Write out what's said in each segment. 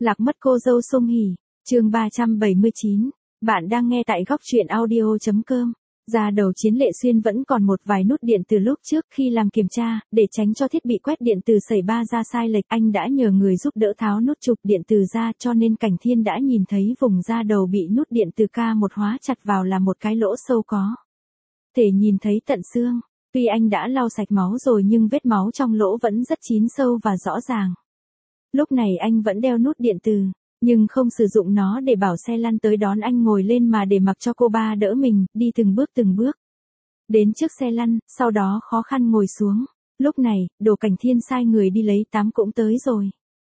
Lạc mất cô dâu Song Hỷ, chương 379. Bạn đang nghe tại góc truyện audio.com. Da đầu Chiến Lệ Xuyên vẫn còn một vài nút điện từ lúc trước khi làm kiểm tra, để tránh cho thiết bị quét điện từ xảy ra sai lệch, anh đã nhờ người giúp đỡ tháo nút chụp điện từ ra, cho nên Cảnh Thiên đã nhìn thấy vùng da đầu bị nút điện từ K1 hóa chặt vào là một cái lỗ sâu có thể nhìn thấy tận xương. Tuy anh đã lau sạch máu rồi nhưng vết máu trong lỗ vẫn rất chín sâu và rõ ràng. Lúc này anh vẫn đeo nút điện từ, nhưng không sử dụng nó để bảo xe lăn tới đón anh ngồi lên mà để mặc cho cô ba đỡ mình, đi từng bước. Đến trước xe lăn, sau đó khó khăn ngồi xuống. Lúc này, Đồ Cảnh Thiên sai người đi lấy tắm cũng tới rồi.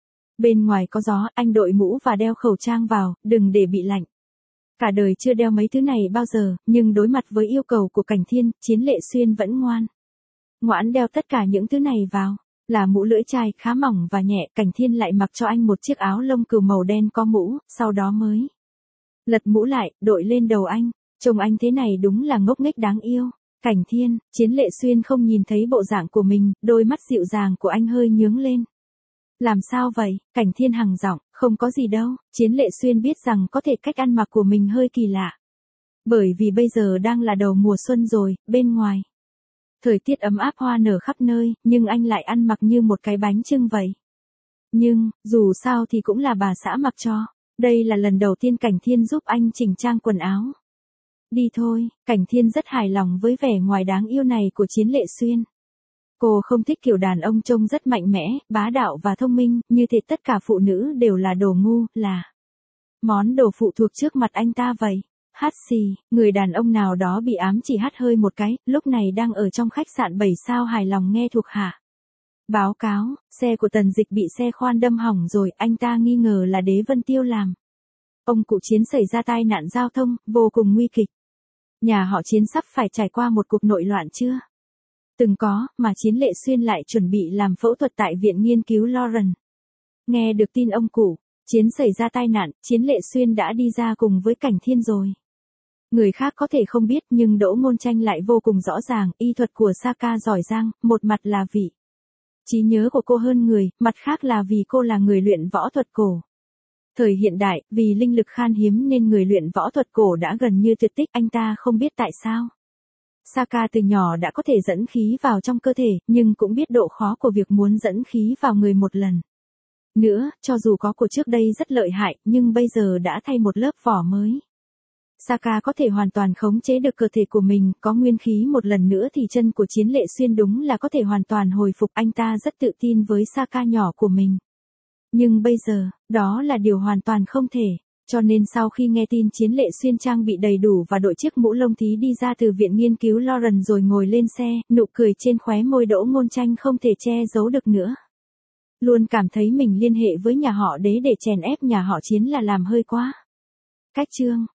Bên ngoài có gió, anh đội mũ và đeo khẩu trang vào, đừng để bị lạnh. Cả đời chưa đeo mấy thứ này bao giờ, nhưng đối mặt với yêu cầu của Cảnh Thiên, Chiến Lệ Xuyên vẫn ngoãn đeo tất cả những thứ này vào. Là mũ lưỡi chai khá mỏng và nhẹ, Cảnh Thiên lại mặc cho anh một chiếc áo lông cừu màu đen có mũ, sau đó mới lật mũ lại, đội lên đầu anh. Trông anh thế này đúng là ngốc nghếch đáng yêu. Cảnh Thiên, Chiến Lệ Xuyên không nhìn thấy bộ dạng của mình, đôi mắt dịu dàng của anh hơi nhướng lên. Làm sao vậy? Cảnh Thiên hằng giọng, không có gì đâu. Chiến Lệ Xuyên biết rằng có thể cách ăn mặc của mình hơi kỳ lạ. Bởi vì bây giờ đang là đầu mùa xuân rồi, bên ngoài thời tiết ấm áp hoa nở khắp nơi, nhưng anh lại ăn mặc như một cái bánh chưng vậy. Nhưng, dù sao thì cũng là bà xã mặc cho. Đây là lần đầu tiên Cảnh Thiên giúp anh chỉnh trang quần áo. Đi thôi, Cảnh Thiên rất hài lòng với vẻ ngoài đáng yêu này của Chiến Lệ Xuyên. Cô không thích kiểu đàn ông trông rất mạnh mẽ, bá đạo và thông minh, như thể tất cả phụ nữ đều là đồ ngu, là món đồ phụ thuộc trước mặt anh ta vậy. Hắt xì, người đàn ông nào đó bị ám chỉ hắt hơi một cái, lúc này đang ở trong khách sạn 7 sao hài lòng nghe thuộc hạ báo cáo, xe của Tần Dịch bị xe khoan đâm hỏng rồi, anh ta nghi ngờ là Đế Vân Tiêu làm. Ông cụ Chiến xảy ra tai nạn giao thông, vô cùng nguy kịch. Nhà họ Chiến sắp phải trải qua một cuộc nội loạn chưa từng có, mà Chiến Lệ Xuyên lại chuẩn bị làm phẫu thuật tại Viện Nghiên cứu Lawrence. Nghe được tin ông cụ Chiến xảy ra tai nạn, Chiến Lệ Xuyên đã đi ra cùng với Cảnh Thiên rồi. Người khác có thể không biết nhưng Đỗ Ngôn Tranh lại vô cùng rõ ràng, y thuật của Saka giỏi giang, một mặt là vì trí nhớ của cô hơn người, mặt khác là vì cô là người luyện võ thuật cổ. Thời hiện đại, vì linh lực khan hiếm nên người luyện võ thuật cổ đã gần như tuyệt tích, anh ta không biết tại sao. Saka từ nhỏ đã có thể dẫn khí vào trong cơ thể, nhưng cũng biết độ khó của việc muốn dẫn khí vào người một lần. Nữa, cho dù có của trước đây rất lợi hại, nhưng bây giờ đã thay một lớp vỏ mới. Saka có thể hoàn toàn khống chế được cơ thể của mình, có nguyên khí một lần nữa thì chân của Chiến Lệ Xuyên đúng là có thể hoàn toàn hồi phục, anh ta rất tự tin với Saka nhỏ của mình. Nhưng bây giờ, đó là điều hoàn toàn không thể. Cho nên sau khi nghe tin Chiến Lệ Xuyên trang bị đầy đủ và đội chiếc mũ lông thí đi ra từ Viện Nghiên cứu Lawrence rồi ngồi lên xe, nụ cười trên khóe môi Đỗ Ngôn Tranh không thể che giấu được nữa. Luôn cảm thấy mình liên hệ với nhà họ Đế để chèn ép nhà họ Chiến là làm hơi quá. Cách chương